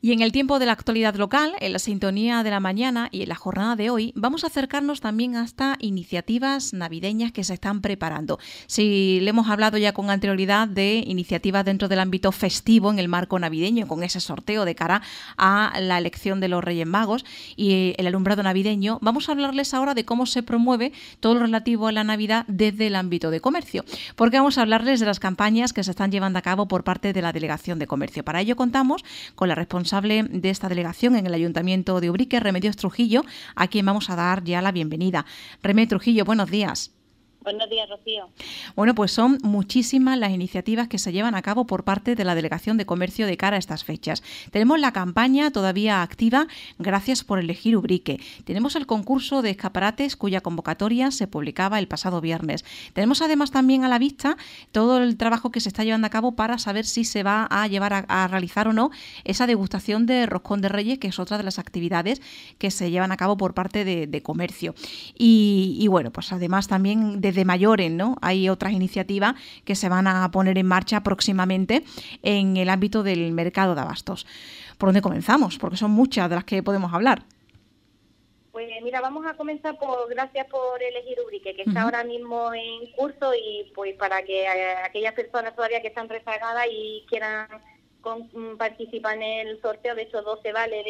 Y en el tiempo de la actualidad local, en la sintonía de la mañana y en la jornada de hoy, vamos a acercarnos también hasta iniciativas navideñas que se están preparando. Si le hemos hablado ya con anterioridad de iniciativas dentro del ámbito festivo en el marco navideño, con ese sorteo de cara a la elección de los Reyes Magos y el alumbrado navideño, vamos a hablarles ahora de cómo se promueve todo lo relativo a la Navidad desde el ámbito de comercio, porque vamos a hablarles de las campañas que se están llevando a cabo por parte de la Delegación de Comercio. Para ello contamos con la responsable de esta delegación en el Ayuntamiento de Ubrique, Remedios Trujillo, a quien vamos a dar ya la bienvenida. Remedios Trujillo, buenos días. Buenos días, Rocío. Bueno, pues son muchísimas las iniciativas que se llevan a cabo por parte de la Delegación de Comercio de cara a estas fechas. Tenemos la campaña todavía activa, Gracias por elegir Ubrique. Tenemos el concurso de escaparates cuya convocatoria se publicaba el pasado viernes. Tenemos además también a la vista todo el trabajo que se está llevando a cabo para saber si se va a llevar a realizar o no esa degustación de roscón de Reyes, que es otra de las actividades que se llevan a cabo por parte de comercio. Y bueno, pues además también de mayores, ¿no? Hay otras iniciativas que se van a poner en marcha próximamente en el ámbito del mercado de abastos. ¿Por dónde comenzamos? Porque son muchas de las que podemos hablar. Pues mira, vamos a comenzar por Gracias por elegir Ubrique, que está ahora mismo en curso, y pues para que aquellas personas todavía que están rezagadas y quieran participar en el sorteo de esos 12 vales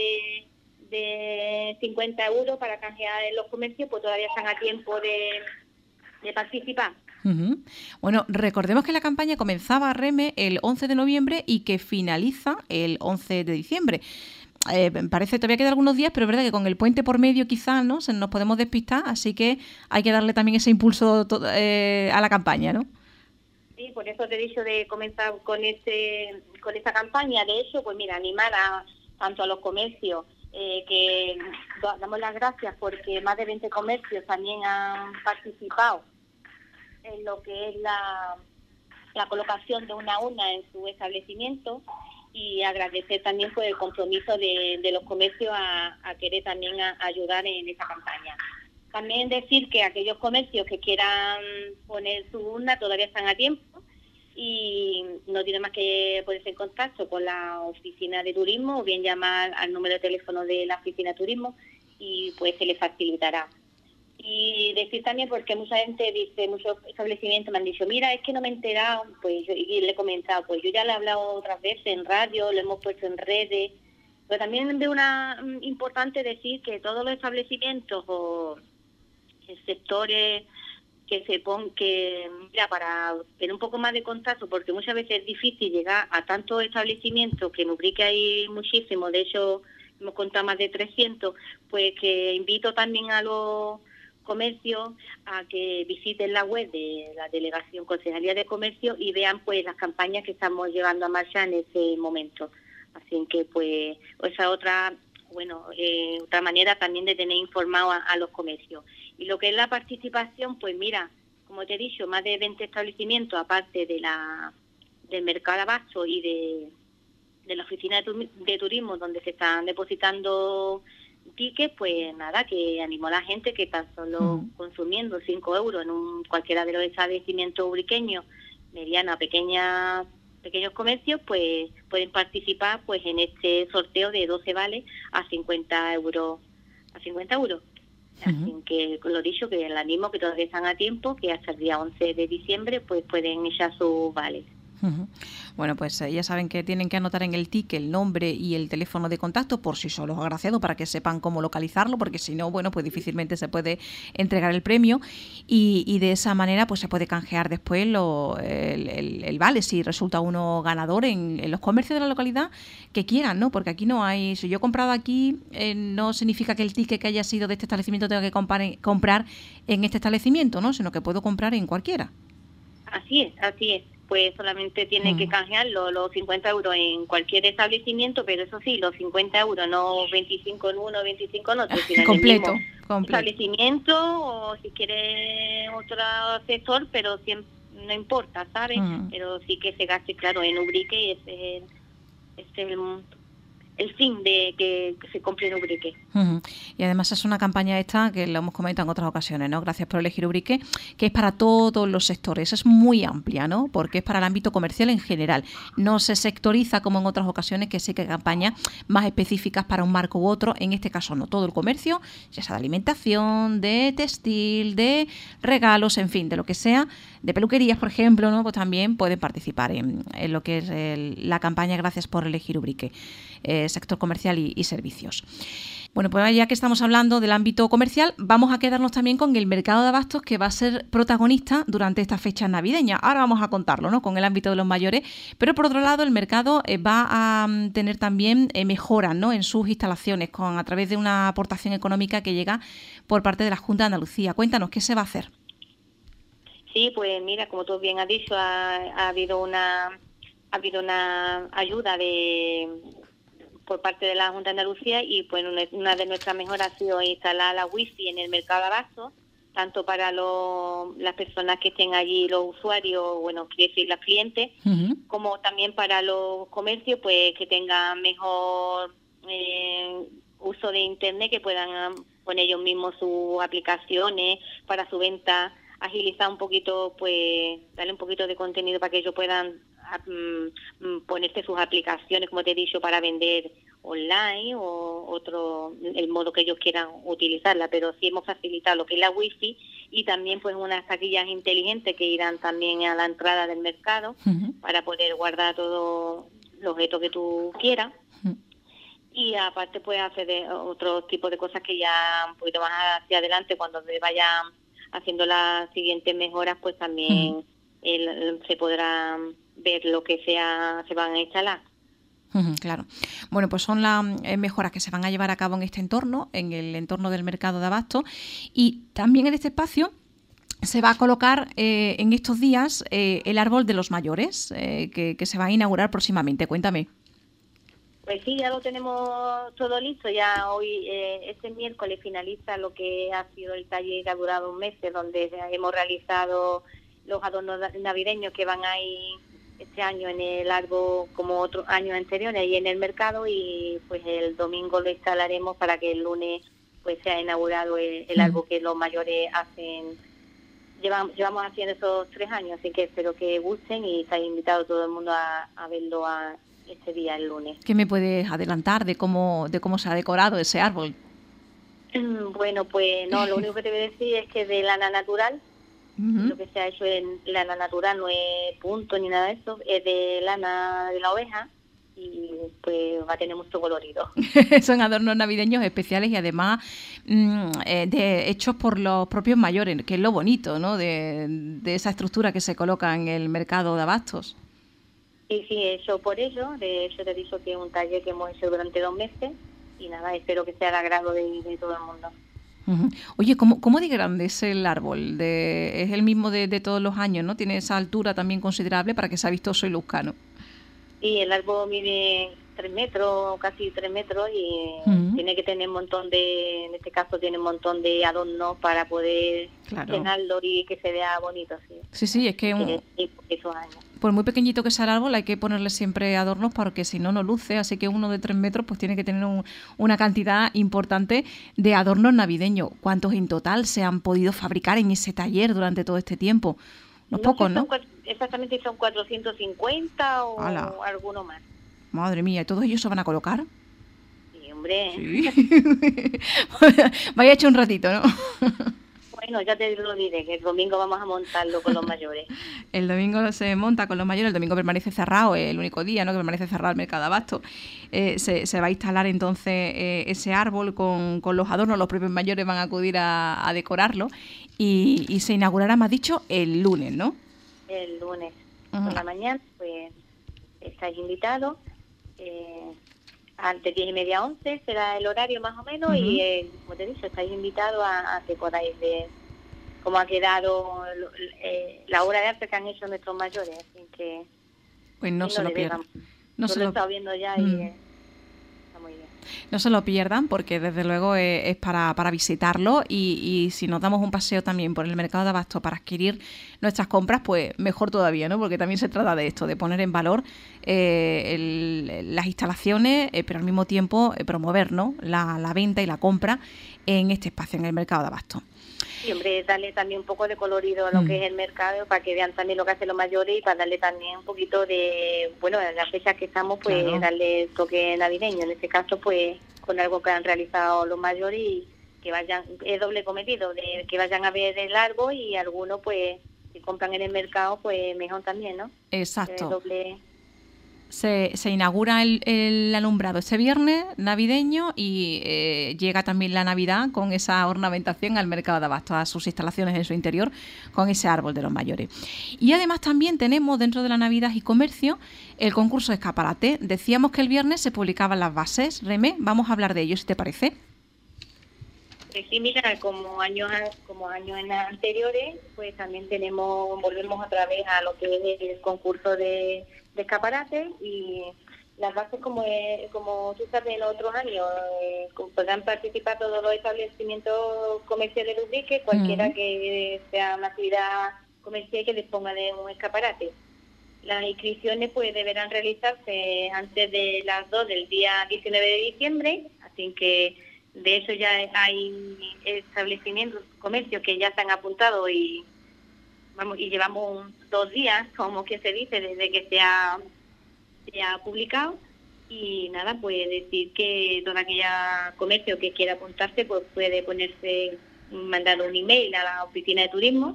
de 50 euros para canjear en los comercios, pues todavía están a tiempo de participar. Bueno, recordemos que la campaña comenzaba, Reme, el 11 de noviembre y que finaliza el 11 de diciembre. Parece todavía quedan algunos días, pero es verdad que con el puente por medio quizás, ¿no?, nos podemos despistar, así que hay que darle también ese impulso a la campaña, ¿no? Sí, por eso te he dicho de comenzar con esta campaña. De hecho, pues mira, animar tanto a los comercios, que damos las gracias porque más de 20 comercios también han participado en lo que es la colocación de una urna en su establecimiento, y agradecer también por el compromiso de los comercios a querer también ayudar en esa campaña. También decir que aquellos comercios que quieran poner su urna todavía están a tiempo y no tienen más que ponerse en contacto con la oficina de turismo o bien llamar al número de teléfono de la oficina de turismo y pues se les facilitará. Y decir también, porque mucha gente dice, muchos establecimientos me han dicho, mira, es que no me he enterado, pues y le he comentado, pues yo ya le he hablado otras veces en radio, lo hemos puesto en redes, pero también veo importante decir que todos los establecimientos o sectores que mira, para tener un poco más de contacto, porque muchas veces es difícil llegar a tantos establecimientos, que en Ubrique hay muchísimos, de hecho hemos contado más de 300, pues que invito también a los comercios a que visiten la web de la Delegación Concejalía de Comercio y vean pues las campañas que estamos llevando a marcha en ese momento. Así que pues esa otra manera también de tener informado a los comercios. Y lo que es la participación, pues mira, como te he dicho, más de 20 establecimientos, aparte del mercado de abasto y de la oficina de turismo, donde se están depositando tickets, pues nada, que animo a la gente que tan solo consumiendo 5 euros en cualquiera de los establecimientos ubriqueños, mediana, pequeños comercios, pues pueden participar pues en este sorteo de 12 vales a 50 euros. Así que, lo dicho, que el animo que todavía están a tiempo, que hasta el día 11 de diciembre pues pueden echar sus vales. Bueno, pues ya saben que tienen que anotar en el ticket el nombre y el teléfono de contacto por si son los agraciados, para que sepan cómo localizarlo, porque si no, bueno, pues difícilmente se puede entregar el premio y de esa manera pues se puede canjear después el vale si resulta uno ganador en los comercios de la localidad que quieran, ¿no? Porque aquí no hay, si yo he comprado aquí, no significa que el ticket que haya sido de este establecimiento tenga que comprar en este establecimiento, ¿no? Sino que puedo comprar en cualquiera. Así es. Pues solamente tiene que canjear los 50 euros en cualquier establecimiento, pero eso sí, los 50 euros, no 25 en uno, 25 en otro, sino completo. Establecimiento, o si quiere otro sector, pero siempre, no importa, ¿sabes? Pero sí que se gaste, claro, en Ubrique, y ese es fin de que se compre Ubrique. Y además es una campaña esta que lo hemos comentado en otras ocasiones, ¿no? Gracias por elegir Ubrique, que es para todos los sectores, es muy amplia, ¿no? Porque es para el ámbito comercial en general. No se sectoriza como en otras ocasiones, que sí que hay campañas más específicas para un marco u otro. En este caso no, todo el comercio, ya sea de alimentación, de textil, de regalos, en fin, de lo que sea, de peluquerías, por ejemplo, ¿no? Pues también pueden participar en lo que es la campaña Gracias por elegir Ubrique, sector comercial y servicios. Bueno, pues ya que estamos hablando del ámbito comercial, vamos a quedarnos también con el mercado de abastos, que va a ser protagonista durante estas fechas navideñas. Ahora vamos a contarlo, ¿no?, con el ámbito de los mayores, pero por otro lado el mercado va a tener también mejoras, ¿no?, en sus instalaciones a través de una aportación económica que llega por parte de la Junta de Andalucía. Cuéntanos, ¿qué se va a hacer? Sí, pues mira, como tú bien has dicho, ha habido una ayuda por parte de la Junta de Andalucía, y pues una de nuestras mejoras ha sido instalar la wifi en el mercado de abastos, tanto para las personas que estén allí, los usuarios, bueno, quiere decir los clientes, como también para los comercios, pues que tengan mejor uso de internet, que puedan poner ellos mismos sus aplicaciones para su venta, agilizar un poquito, pues darle un poquito de contenido para que ellos puedan ponerse sus aplicaciones, como te he dicho, para vender online o el modo que ellos quieran utilizarla. Pero sí hemos facilitado lo que es la wifi, y también pues unas taquillas inteligentes que irán también a la entrada del mercado para poder guardar todos los objetos que tú quieras. Y aparte pues hacer otro tipo de cosas que ya un poquito más hacia adelante, cuando se vayan haciendo las siguientes mejoras, pues también se podrá ver lo que se van a instalar. Claro. Bueno, pues son las mejoras que se van a llevar a cabo en este entorno, en el entorno del mercado de abasto, y también en este espacio se va a colocar en estos días el árbol de los mayores, que se va a inaugurar próximamente. Cuéntame. Pues sí, ya lo tenemos todo listo. Ya hoy, este miércoles, finaliza lo que ha sido el taller que ha durado un mes, donde hemos realizado los adornos navideños que van a ir este año en el árbol como otros años anteriores y en el mercado, y pues el domingo lo instalaremos para que el lunes pues sea inaugurado el árbol que los mayores hacen. Llevamos haciendo esos 3 años, así que espero que gusten, y está invitado todo el mundo a verlo este día, el lunes. ¿Qué me puedes adelantar de cómo se ha decorado ese árbol? Bueno, pues no, lo único que te voy a decir es que de lana natural, lo que se ha hecho en lana natural, no es punto ni nada de eso, es de lana de la oveja, y pues va a tener mucho colorido. Son adornos navideños especiales y además hechos por los propios mayores, que es lo bonito, ¿no?, de esa estructura que se coloca en el mercado de abastos. Sí, eso por ello. De hecho, te he dicho que es un taller que hemos hecho durante 2 meses, y nada, espero que sea de agrado de todo el mundo. Oye, ¿cómo de grande es el árbol? Es el mismo de todos los años, ¿no? Tiene esa altura también considerable para que sea vistoso y luzca, ¿no? Sí, el árbol mide 3 metros, casi 3 metros, y tiene que tener en este caso tiene un montón de adornos para poder llenarlo y que se vea bonito. Sí, es que esos años. Por muy pequeñito que sea el árbol, hay que ponerle siempre adornos porque si no, no luce. Así que uno de 3 metros pues tiene que tener una cantidad importante de adornos navideños. ¿Cuántos en total se han podido fabricar en ese taller durante todo este tiempo? Unos pocos, ¿no? Exactamente, son 450 o alguno más. Madre mía, ¿y todos ellos se van a colocar? Sí, hombre. Sí. Vaya hecho un ratito, ¿no? Bueno, ya te lo diré, que el domingo vamos a montarlo con los mayores. El domingo se monta con los mayores, el domingo permanece cerrado, es el único día, ¿no?, que permanece cerrado el mercado de abasto. Se va a instalar entonces ese árbol con los adornos, los propios mayores van a acudir a decorarlo, y se inaugurará, me has dicho, el lunes, ¿no? El lunes, por la mañana, pues estáis invitados. De 10:30 a 11 será el horario más o menos, y como te he dicho, estáis invitados a que podáis ver cómo ha quedado la obra de arte que han hecho nuestros mayores, así que pues no se lo pierdan. Yo lo he estado viendo ya y está muy bien. No se lo pierdan porque desde luego es para visitarlo y si nos damos un paseo también por el mercado de abasto para adquirir nuestras compras, pues mejor todavía, ¿no? Porque también se trata de esto, de poner en valor las instalaciones, pero al mismo tiempo promover, ¿no? la venta y la compra en este espacio, en el mercado de abasto. Y hombre, darle también un poco de colorido a lo que es el mercado, para que vean también lo que hacen los mayores y para darle también un poquito de, bueno, en las fechas que estamos, pues claro, darle toque navideño. En este caso, pues con algo que han realizado los mayores y que vayan, es doble cometido, de que vayan a ver el árbol y algunos, pues, si compran en el mercado, pues mejor también, ¿no? Exacto. Doble... Se inaugura el alumbrado este viernes navideño y llega también la Navidad con esa ornamentación al mercado de abasto, a sus instalaciones en su interior, con ese árbol de los mayores. Y además también tenemos dentro de la Navidad y Comercio el concurso de escaparate. Decíamos que el viernes se publicaban las bases. Remé, vamos a hablar de ello, si te parece. Sí, mira, como años anteriores, pues también volvemos otra vez a lo que es el concurso de escaparate y las bases, como tú sabes, en otros años podrán participar todos los establecimientos comerciales de Ubrique, cualquiera que sea una actividad comercial que disponga de un escaparate. Las inscripciones pues deberán realizarse antes de las 2 del día 19 de diciembre, así que de eso ya hay establecimientos, comercios que ya se han apuntado y llevamos 2 días, como que se dice, desde que se ha publicado. Y nada, pues decir que todo aquel comercio que quiera apuntarse, pues puede mandar un email a la oficina de turismo,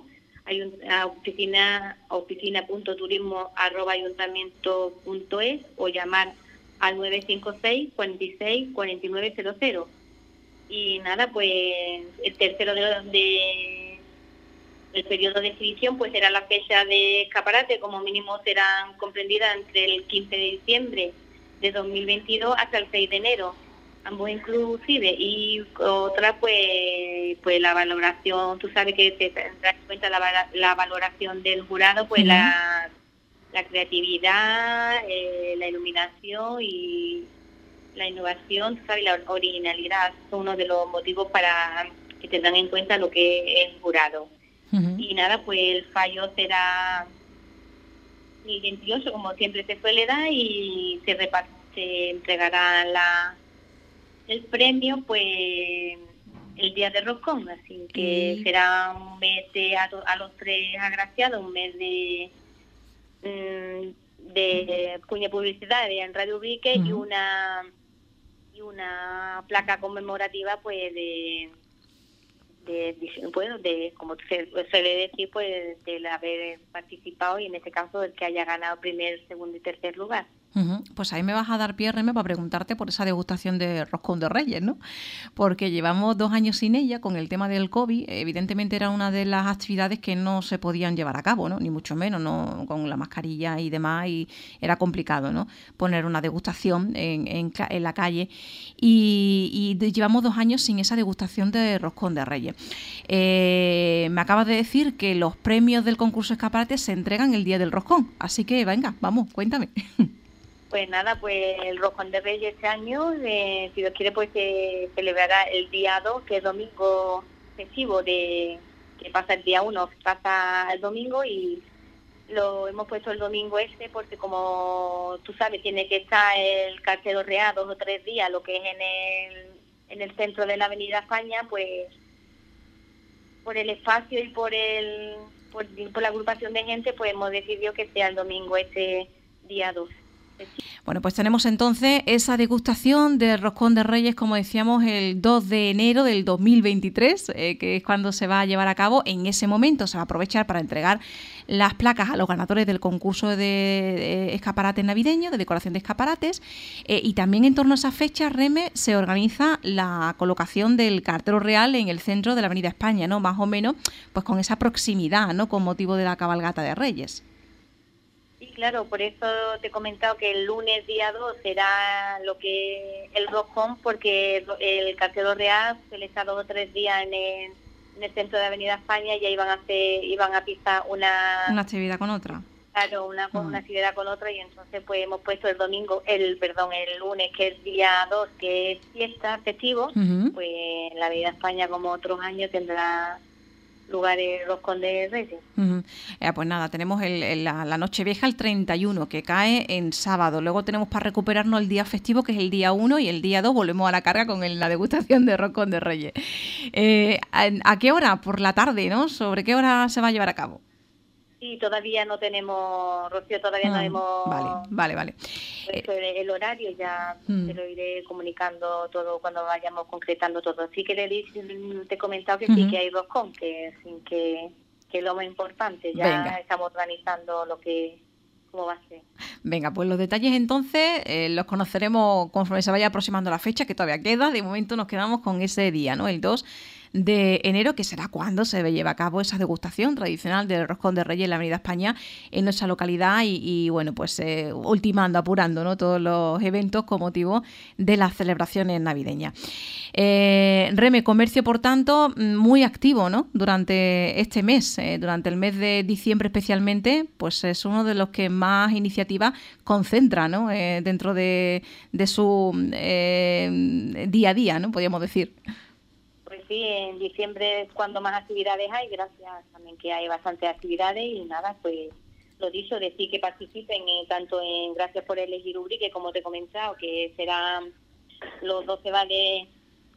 oficina.turismo@ayuntamiento.es o llamar al 956 46 4900. Y nada, pues el tercero el periodo de inscripción pues será la fecha de escaparate, como mínimo serán comprendidas entre el 15 de diciembre de 2022 hasta el 6 de enero, ambos inclusive. Y otra pues la valoración, tú sabes que se tendrá en cuenta la valoración del jurado, pues la creatividad, la iluminación y la innovación, tú sabes, la originalidad son uno de los motivos para que tendrán en cuenta lo que es el jurado. Y nada, pues el fallo será el 28, como siempre se suele dar, y se entregará el premio pues el día de Roscón, así que será un mes a los 3 agraciados, un mes de cuña publicidad en Radio Ubrique y una placa conmemorativa pues de como se suele decir, pues del haber participado y en este caso el que haya ganado primer, segundo y tercer lugar. Pues ahí me vas a dar pie, Reme, para preguntarte por esa degustación de roscón de Reyes, ¿no? Porque llevamos 2 años sin ella con el tema del COVID. Evidentemente era una de las actividades que no se podían llevar a cabo, ¿no? Ni mucho menos, ¿no? Con la mascarilla y demás, y era complicado, ¿no? Poner una degustación en la calle y llevamos 2 años sin esa degustación de roscón de Reyes. Me acabas de decir que los premios del concurso Escaparate se entregan el día del roscón, así que venga, vamos, cuéntame. Pues nada, pues el Roscón de Reyes este año, si Dios quiere, pues se celebrará el día 2, que es domingo festivo, que pasa el día 1, pasa el domingo, y lo hemos puesto el domingo porque, como tú sabes, tiene que estar el cartero real 2 o 3 días, lo que es en el centro de la Avenida España, pues por el espacio y por la agrupación de gente, pues hemos decidido que sea el domingo día 2. Bueno, pues tenemos entonces esa degustación de roscón de Reyes, como decíamos, el 2 de enero del 2023, que es cuando se va a llevar a cabo. En ese momento se va a aprovechar para entregar las placas a los ganadores del concurso de escaparates navideños, de decoración de escaparates, y también en torno a esa fecha, Reme, se organiza la colocación del cartero real en el centro de la Avenida España, ¿no? Más o menos, pues con esa proximidad, ¿no? Con motivo de la cabalgata de Reyes. Sí, claro, por eso te he comentado que el lunes día 2 será lo que el roscón, porque el cartero real se le está 2 o 3 días en el centro de Avenida España y ya iban a pisar una actividad con otra. Claro, una actividad con otra, y entonces pues hemos puesto el lunes, que es día 2, que es fiesta, festivo. Pues la Avenida España, como otros años, tendrá lugar el Roscón de Reyes. Pues nada, tenemos la Nochevieja el 31, que cae en sábado. Luego tenemos para recuperarnos el día festivo, que es el día 1, y el día 2 volvemos a la carga con la degustación de Roscón de Reyes. ¿A qué hora? Por la tarde, ¿no? ¿Sobre qué hora se va a llevar a cabo? Sí, todavía no tenemos, Rocío, todavía no hemos... Vale. El horario ya te lo iré comunicando todo cuando vayamos concretando todo. Sí que te he comentado que sí que hay roscón, que es lo más importante. Ya estamos organizando cómo va a ser. Venga, pues los detalles entonces los conoceremos conforme se vaya aproximando la fecha, que todavía queda. De momento nos quedamos con ese día, ¿no? El 2 de enero, que será cuando se lleva a cabo esa degustación tradicional del Roscón de Reyes en la Avenida España, en nuestra localidad, y bueno, pues apurando, ¿no?, todos los eventos con motivo de las celebraciones navideñas. Reme, comercio, por tanto, muy activo, ¿no?, durante este mes, durante el mes de diciembre especialmente, pues es uno de los que más iniciativas concentra, ¿no?, dentro de su día a día, ¿no?, podríamos decir. Pues sí, en diciembre es cuando más actividades hay, gracias también que hay bastantes actividades, y nada, pues lo dicho, decir que participen tanto en Gracias por elegir Ubrique, como te he comentado, que serán los 12 vales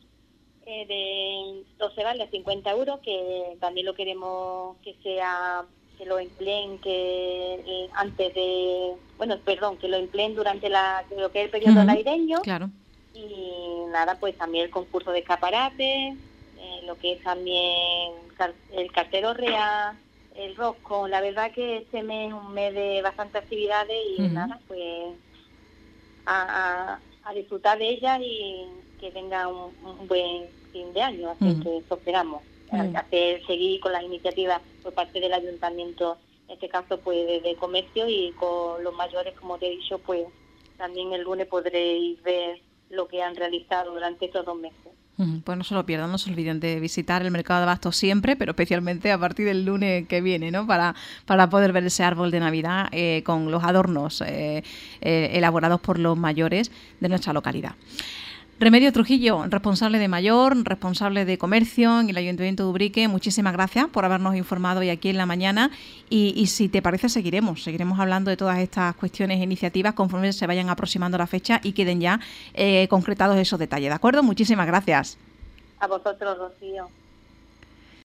de 12 vales a 50 euros, que también lo queremos que lo empleen que lo empleen durante lo que es el periodo navideño. Claro. Y nada, pues también el concurso de escaparate, lo que es también el cartero real, el roscón. La verdad que este mes es un mes de bastantes actividades, y nada, pues a disfrutar de ellas y que tenga un buen fin de año. Así que eso esperamos, seguir con las iniciativas por parte del ayuntamiento, en este caso pues de comercio, y con los mayores, como te he dicho, pues también el lunes podréis ver lo que han realizado durante estos 2 meses. Pues no se lo pierdan, no se olviden de visitar el mercado de abastos siempre, pero especialmente a partir del lunes que viene, ¿no?, para poder ver ese árbol de Navidad con los adornos elaborados por los mayores de nuestra localidad. Remedio Trujillo, responsable de Mayor, responsable de Comercio en el Ayuntamiento de Ubrique, muchísimas gracias por habernos informado hoy aquí en la mañana, y si te parece seguiremos hablando de todas estas cuestiones e iniciativas conforme se vayan aproximando la fecha y queden ya concretados esos detalles, ¿de acuerdo? Muchísimas gracias. A vosotros, Rocío.